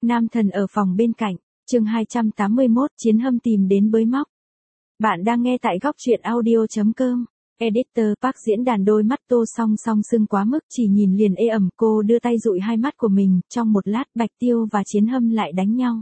Nam thần ở phòng bên cạnh, chương 281, Chiến Hâm tìm đến bới móc. Bạn đang nghe tại góc truyện audio.com. Editor Park diễn đàn đôi mắt Tô Song Song sưng quá mức chỉ nhìn liền ê ẩm, cô đưa tay dụi hai mắt của mình, trong một lát Bạch Tiêu và Chiến Hâm lại đánh nhau.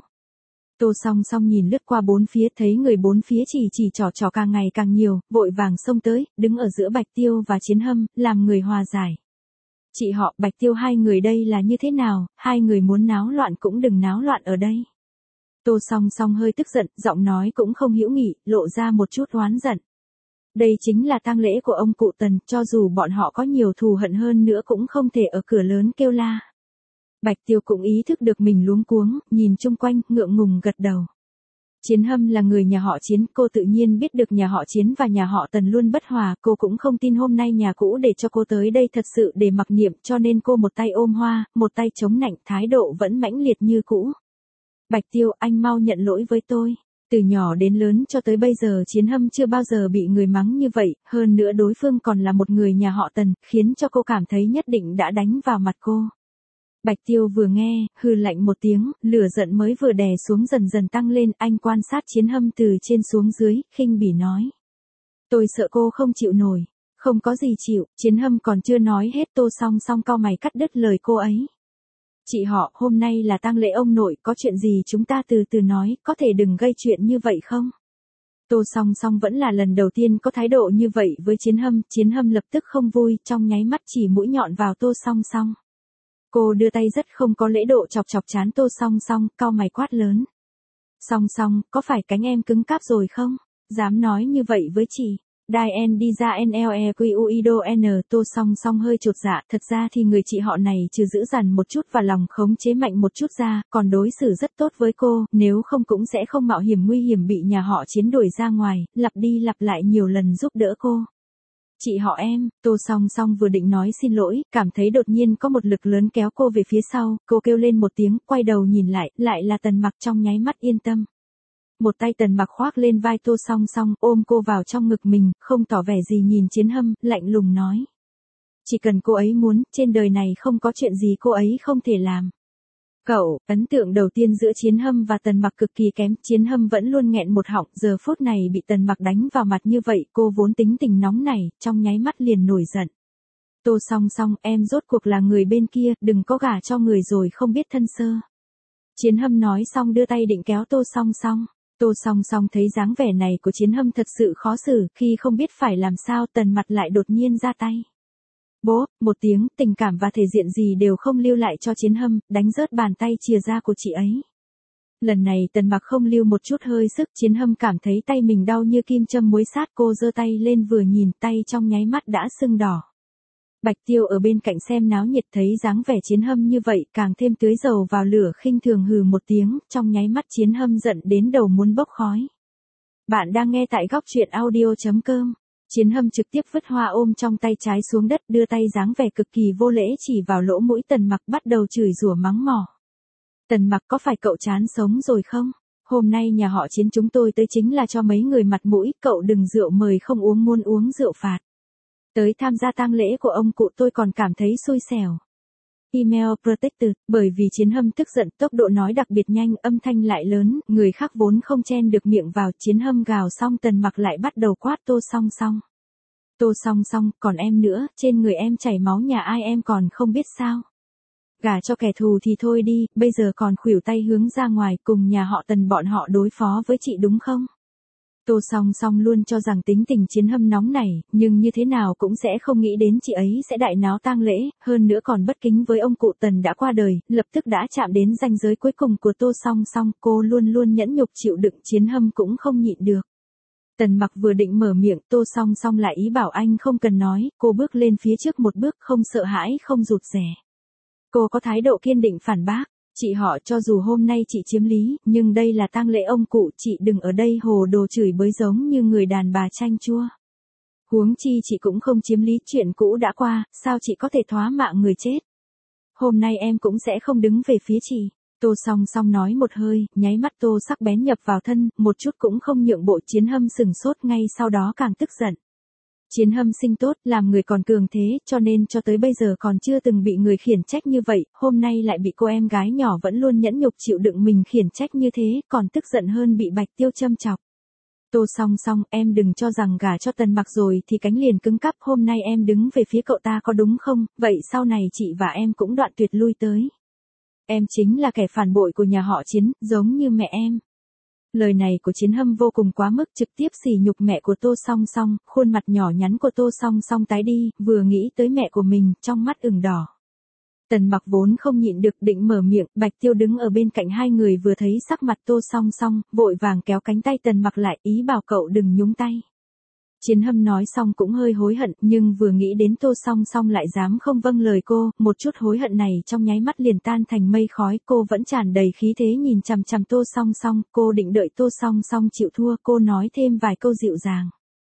Tô Song Song nhìn lướt qua bốn phía thấy người bốn phía chỉ trò càng ngày càng nhiều, vội vàng xông tới, đứng ở giữa Bạch Tiêu và Chiến Hâm, làm người hòa giải. Chị họ Bạch Tiêu hai người đây là như thế nào, hai người muốn náo loạn cũng đừng náo loạn ở đây. Tô Song Song hơi tức giận, giọng nói cũng không hữu nghị, lộ ra một chút oán giận. Đây chính là tang lễ của ông cụ Tần, cho dù bọn họ có nhiều thù hận hơn nữa cũng không thể ở cửa lớn kêu la. Bạch Tiêu cũng ý thức được mình luống cuống, nhìn chung quanh, ngượng ngùng gật đầu. Chiến Hâm là người nhà họ Chiến, cô tự nhiên biết được nhà họ Chiến và nhà họ Tần luôn bất hòa, cô cũng không tin hôm nay nhà cũ để cho cô tới đây thật sự để mặc niệm, cho nên cô một tay ôm hoa, một tay chống nạnh, thái độ vẫn mãnh liệt như cũ. Bạch Tiêu, anh mau nhận lỗi với tôi. Từ nhỏ đến lớn cho tới bây giờ Chiến Hâm chưa bao giờ bị người mắng như vậy, hơn nữa đối phương còn là một người nhà họ Tần, khiến cho cô cảm thấy nhất định đã đánh vào mặt cô. Bạch Tiêu vừa nghe, hừ lạnh một tiếng, lửa giận mới vừa đè xuống dần dần tăng lên, anh quan sát Chiến Hâm từ trên xuống dưới, khinh bỉ nói. Tôi sợ cô không chịu nổi. Không có gì chịu, Chiến Hâm còn chưa nói hết, Tô Song Song cau mày cắt đứt lời cô ấy. Chị họ, hôm nay là tang lễ ông nội, có chuyện gì chúng ta từ từ nói, có thể đừng gây chuyện như vậy không? Tô Song Song vẫn là lần đầu tiên có thái độ như vậy với Chiến Hâm lập tức không vui, trong nháy mắt chỉ mũi nhọn vào Tô Song Song. Cô đưa tay rất không có lễ độ chọc trán Tô Song Song, cau mày quát lớn. Song Song, có phải cánh em cứng cáp rồi không? Dám nói như vậy với chị. Đai en đi ra NLEQUIDO N. Tô Song Song hơi chột dạ, thật ra thì người chị họ này trừ giữ dằn một chút và lòng khống chế mạnh một chút ra, còn đối xử rất tốt với cô, nếu không cũng sẽ không mạo hiểm nguy hiểm bị nhà họ Chiến đuổi ra ngoài, lặp đi lặp lại nhiều lần giúp đỡ cô. Chị họ em, Tô Song Song vừa định nói xin lỗi, cảm thấy đột nhiên có một lực lớn kéo cô về phía sau, cô kêu lên một tiếng, quay đầu nhìn lại là Tần Mặc, trong nháy mắt yên tâm. Một tay Tần Mặc khoác lên vai Tô Song Song, ôm cô vào trong ngực mình, không tỏ vẻ gì nhìn Chiến Hâm, lạnh lùng nói. Chỉ cần cô ấy muốn, trên đời này không có chuyện gì cô ấy không thể làm. Cậu, ấn tượng đầu tiên giữa Chiến Hâm và Tần Mặc cực kỳ kém, Chiến Hâm vẫn luôn nghẹn một họng, giờ phút này bị Tần Mặc đánh vào mặt như vậy, cô vốn tính tình nóng này, trong nháy mắt liền nổi giận. Tô Song Song, em rốt cuộc là người bên kia, đừng có gả cho người rồi không biết thân sơ. Chiến Hâm nói xong đưa tay định kéo Tô Song Song. Tô Song Song thấy dáng vẻ này của Chiến Hâm thật sự khó xử, khi không biết phải làm sao Tần Mặc lại đột nhiên ra tay. Bố, một tiếng, tình cảm và thể diện gì đều không lưu lại cho Chiến Hâm, đánh rớt bàn tay chìa ra của chị ấy. Lần này Tần Mặc không lưu một chút hơi sức, Chiến Hâm cảm thấy tay mình đau như kim châm muối sát, cô giơ tay lên vừa nhìn, tay trong nháy mắt đã sưng đỏ. Bạch Tiêu ở bên cạnh xem náo nhiệt thấy dáng vẻ Chiến Hâm như vậy, càng thêm tưới dầu vào lửa, khinh thường hừ một tiếng, trong nháy mắt Chiến Hâm giận đến đầu muốn bốc khói. Bạn đang nghe tại góc truyện audio.com. Chiến Hâm trực tiếp vứt hoa ôm trong tay trái xuống đất, đưa tay dáng vẻ cực kỳ vô lễ chỉ vào lỗ mũi Tần Mặc, bắt đầu chửi rủa mắng mỏ. Tần Mặc, có phải cậu chán sống rồi không? Hôm nay nhà họ Chiến chúng tôi tới chính là cho mấy người mặt mũi, cậu đừng rượu mời không uống muốn uống rượu phạt. Tới tham gia tang lễ của ông cụ tôi còn cảm thấy xui xẻo. Email Protected, bởi vì Chiến Hâm tức giận, tốc độ nói đặc biệt nhanh, âm thanh lại lớn, người khác vốn không chen được miệng vào, Chiến Hâm gào xong Tần Mặc lại bắt đầu quát Tô Song Song. Tô Song Song, còn em nữa, trên người em chảy máu nhà ai em còn không biết sao? Gả cho kẻ thù thì thôi đi, bây giờ còn khuỷu tay hướng ra ngoài cùng nhà họ Tần bọn họ đối phó với chị đúng không? Tô Song Song luôn cho rằng tính tình Chiến Hâm nóng này, nhưng như thế nào cũng sẽ không nghĩ đến chị ấy sẽ đại náo tang lễ, hơn nữa còn bất kính với ông cụ Tần đã qua đời, lập tức đã chạm đến ranh giới cuối cùng của Tô Song Song, cô luôn luôn nhẫn nhục chịu đựng, Chiến Hâm cũng không nhịn được. Tần Mặc vừa định mở miệng, Tô Song Song lại ý bảo anh không cần nói, cô bước lên phía trước một bước, không sợ hãi không rụt rè. Cô có thái độ kiên định phản bác. Chị họ, cho dù hôm nay chị chiếm lý, nhưng đây là tang lễ ông cụ, chị đừng ở đây hồ đồ chửi bới giống như người đàn bà chanh chua. Huống chi chị cũng không chiếm lý, chuyện cũ đã qua, sao chị có thể thoá mạ người chết. Hôm nay em cũng sẽ không đứng về phía chị. Tô Song Song nói một hơi, nháy mắt tô sắc bén nhập vào thân, một chút cũng không nhượng bộ. Chiến Hâm sừng sốt, ngay sau đó càng tức giận. Chiến Hâm sinh tốt, làm người còn cường thế, cho nên cho tới bây giờ còn chưa từng bị người khiển trách như vậy, hôm nay lại bị cô em gái nhỏ vẫn luôn nhẫn nhục chịu đựng mình khiển trách như thế, còn tức giận hơn bị Bạch Tiêu châm chọc. Tô Song Song, em đừng cho rằng gả cho Tần Mặc rồi thì cánh liền cứng cắp, hôm nay em đứng về phía cậu ta có đúng không, vậy sau này chị và em cũng đoạn tuyệt lui tới. Em chính là kẻ phản bội của nhà họ Chiến, giống như mẹ em. Lời này của Chiến Hâm vô cùng quá mức, trực tiếp sỉ nhục mẹ của Tô Song Song, khuôn mặt nhỏ nhắn của Tô Song Song tái đi, vừa nghĩ tới mẹ của mình, trong mắt ửng đỏ. Tần Mặc vốn không nhịn được định mở miệng, Bạch Tiêu đứng ở bên cạnh hai người vừa thấy sắc mặt Tô Song Song, vội vàng kéo cánh tay Tần Mặc lại, ý bảo cậu đừng nhúng tay. Chiến Hâm nói xong cũng hơi hối hận, nhưng vừa nghĩ đến Tô Song Song lại dám không vâng lời cô, một chút hối hận này trong nháy mắt liền tan thành mây khói, cô vẫn tràn đầy khí thế nhìn chằm chằm Tô Song Song, cô định đợi Tô Song Song chịu thua, cô nói thêm vài câu dịu dàng.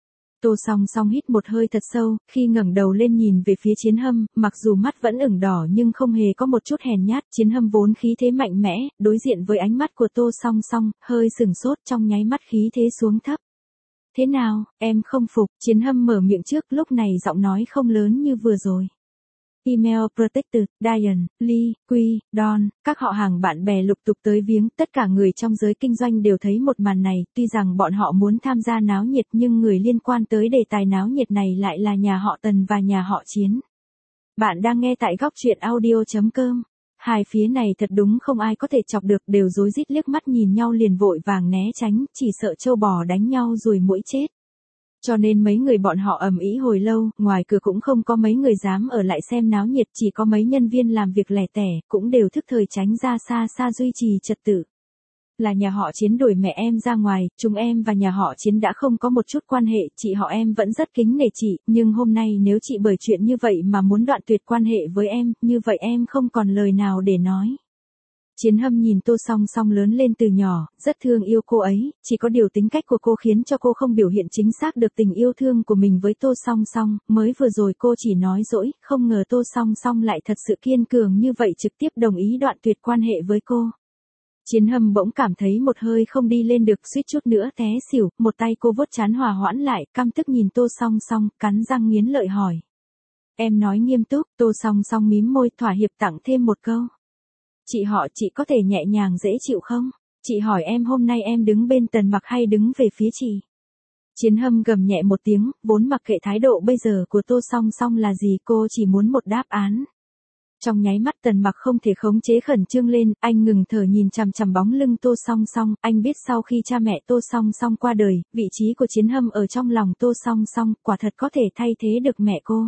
Tô Song Song hít một hơi thật sâu, khi ngẩng đầu lên nhìn về phía Chiến Hâm, mặc dù mắt vẫn ửng đỏ nhưng không hề có một chút hèn nhát, Chiến Hâm vốn khí thế mạnh mẽ, đối diện với ánh mắt của Tô Song Song, hơi sừng sốt, trong nháy mắt khí thế xuống thấp. Thế nào, em không phục, Chiến Hâm mở miệng trước, lúc này giọng nói không lớn như vừa rồi. Email Protected, Diane, Lee, Quy, Don, các họ hàng bạn bè lục tục tới viếng, tất cả người trong giới kinh doanh đều thấy một màn này, tuy rằng bọn họ muốn tham gia náo nhiệt nhưng người liên quan tới đề tài náo nhiệt này lại là nhà họ Tần và nhà họ Chiến. Bạn đang nghe tại góc truyện audio.com. Hai phía này thật đúng không ai có thể chọc được, đều rối rít liếc mắt nhìn nhau liền vội vàng né tránh, chỉ sợ trâu bò đánh nhau rồi muỗi chết. Cho nên mấy người bọn họ ầm ĩ hồi lâu, ngoài cửa cũng không có mấy người dám ở lại xem náo nhiệt, chỉ có mấy nhân viên làm việc lẻ tẻ, cũng đều thức thời tránh ra xa xa duy trì trật tự. Là nhà họ Chiến đuổi mẹ em ra ngoài, chúng em và nhà họ Chiến đã không có một chút quan hệ, chị họ em vẫn rất kính nể chị, nhưng hôm nay nếu chị bởi chuyện như vậy mà muốn đoạn tuyệt quan hệ với em, như vậy em không còn lời nào để nói. Chiến Hâm nhìn Tô Song Song lớn lên từ nhỏ, rất thương yêu cô ấy, chỉ có điều tính cách của cô khiến cho cô không biểu hiện chính xác được tình yêu thương của mình với Tô Song Song, mới vừa rồi cô chỉ nói dỗi, không ngờ Tô Song Song lại thật sự kiên cường như vậy trực tiếp đồng ý đoạn tuyệt quan hệ với cô. Chiến Hâm bỗng cảm thấy một hơi không đi lên được, suýt chút nữa té xỉu, một tay cô vuốt trán hòa hoãn lại, căm tức nhìn Tô Song Song, cắn răng nghiến lợi hỏi. Em nói nghiêm túc, Tô Song Song mím môi thỏa hiệp tặng thêm một câu. Chị họ, chị có thể nhẹ nhàng dễ chịu không? Chị hỏi em hôm nay em đứng bên Tần Mặc hay đứng về phía chị? Chiến Hâm gầm nhẹ một tiếng, vốn mặc kệ thái độ bây giờ của Tô Song Song là gì, cô chỉ muốn một đáp án. Trong nháy mắt Tần Mặc không thể khống chế khẩn trương lên, anh ngừng thở nhìn chằm chằm bóng lưng Tô Song Song, anh biết sau khi cha mẹ Tô Song Song qua đời, vị trí của Chiến Hâm ở trong lòng Tô Song Song, quả thật có thể thay thế được mẹ cô.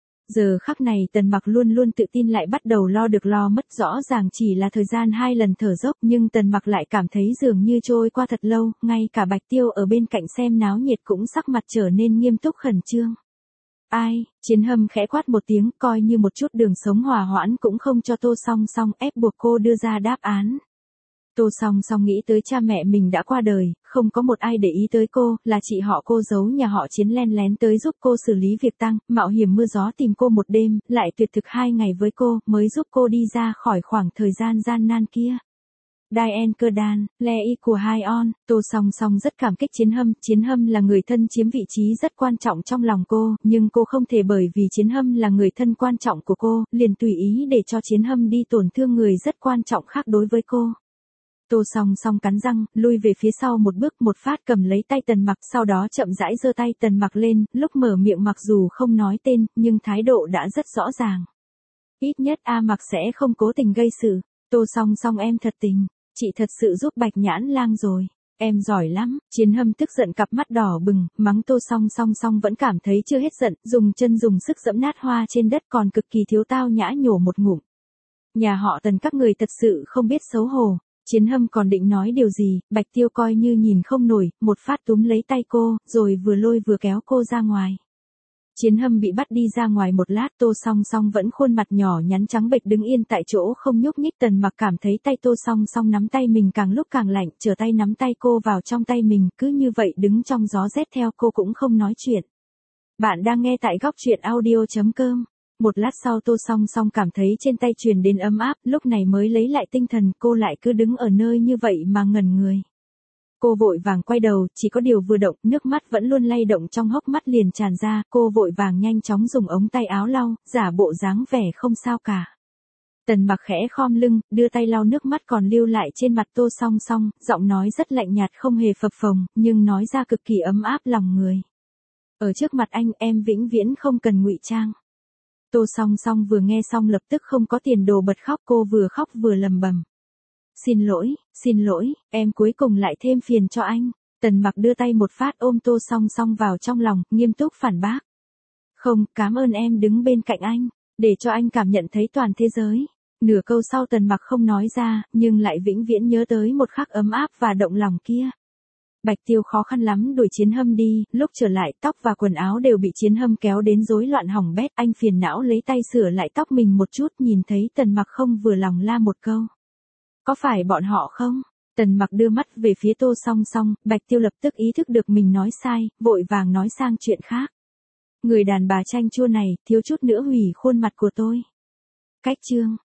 Giờ khắc này Tần Mặc luôn luôn tự tin lại bắt đầu lo được lo mất, rõ ràng chỉ là thời gian 2 lần thở dốc nhưng Tần Mặc lại cảm thấy dường như trôi qua thật lâu, ngay cả Bạch Tiêu ở bên cạnh xem náo nhiệt cũng sắc mặt trở nên nghiêm túc khẩn trương. Ai, Chiến Hâm khẽ quát một tiếng, coi như một chút đường sống hòa hoãn cũng không cho Tô Song Song, ép buộc cô đưa ra đáp án. Tô Song Song nghĩ tới cha mẹ mình đã qua đời, không có một ai để ý tới cô, là chị họ cô giấu nhà họ Chiến len lén tới giúp cô xử lý việc tang, mạo hiểm mưa gió tìm cô một đêm, lại tuyệt thực 2 ngày với cô, mới giúp cô đi ra khỏi khoảng thời gian gian nan kia. Diane Cơ Đan, Le Y của Hai On, Tô Song Song rất cảm kích Chiến Hâm là người thân chiếm vị trí rất quan trọng trong lòng cô, nhưng cô không thể bởi vì Chiến Hâm là người thân quan trọng của cô, liền tùy ý để cho Chiến Hâm đi tổn thương người rất quan trọng khác đối với cô. Tô Song Song cắn răng, lui về phía sau một bước, một phát cầm lấy tay Tần Mặc, sau đó chậm rãi giơ tay Tần Mặc lên, lúc mở miệng mặc dù không nói tên, nhưng thái độ đã rất rõ ràng. Ít nhất A Mặc sẽ không cố tình gây sự. Tô Song Song em thật tình, chị thật sự giúp Bạch Nhãn Lang rồi. Em giỏi lắm, Chiến Hâm tức giận cặp mắt đỏ bừng, mắng Tô Song Song vẫn cảm thấy chưa hết giận, dùng chân dùng sức dẫm nát hoa trên đất còn cực kỳ thiếu tao nhã nhổ một ngụm. Nhà họ Tần các người thật sự không biết xấu hổ. Chiến Hâm còn định nói điều gì, Bạch Tiêu coi như nhìn không nổi, một phát túm lấy tay cô, rồi vừa lôi vừa kéo cô ra ngoài. Chiến Hâm bị bắt đi ra ngoài một lát, Tô Song Song vẫn khuôn mặt nhỏ nhắn trắng bệch đứng yên tại chỗ không nhúc nhích. Tần Mặc cảm thấy tay Tô Song Song nắm tay mình càng lúc càng lạnh, trở tay nắm tay cô vào trong tay mình, cứ như vậy đứng trong gió rét theo cô cũng không nói chuyện. Bạn đang nghe tại góc truyện audio.com. Một lát sau Tô Song Song cảm thấy trên tay truyền đến ấm áp, lúc này mới lấy lại tinh thần, cô lại cứ đứng ở nơi như vậy mà ngẩn người. Cô vội vàng quay đầu, chỉ có điều vừa động, nước mắt vẫn luôn lay động trong hốc mắt liền tràn ra, cô vội vàng nhanh chóng dùng ống tay áo lau, giả bộ dáng vẻ không sao cả. Tần Mặc khẽ khom lưng, đưa tay lau nước mắt còn lưu lại trên mặt Tô Song Song, giọng nói rất lạnh nhạt không hề phập phồng, nhưng nói ra cực kỳ ấm áp lòng người. Ở trước mặt anh em vĩnh viễn không cần ngụy trang. Tô Song Song vừa nghe xong lập tức không có tiền đồ bật khóc, cô vừa khóc vừa lầm bầm. Xin lỗi, em cuối cùng lại thêm phiền cho anh. Tần Mặc đưa tay một phát ôm Tô Song Song vào trong lòng, nghiêm túc phản bác. Không, cảm ơn em đứng bên cạnh anh, để cho anh cảm nhận thấy toàn thế giới. Nửa câu sau Tần Mặc không nói ra, nhưng lại vĩnh viễn nhớ tới một khắc ấm áp và động lòng kia. Bạch Tiêu khó khăn lắm đuổi Chiến Hâm đi, lúc trở lại tóc và quần áo đều bị Chiến Hâm kéo đến rối loạn hỏng bét, anh phiền não lấy tay sửa lại tóc mình một chút, nhìn thấy Tần Mặc không vừa lòng la một câu. Có phải bọn họ không? Tần Mặc đưa mắt về phía Tô Song Song, Bạch Tiêu lập tức ý thức được mình nói sai, vội vàng nói sang chuyện khác. Người đàn bà chanh chua này, thiếu chút nữa hủy khuôn mặt của tôi. Cách chương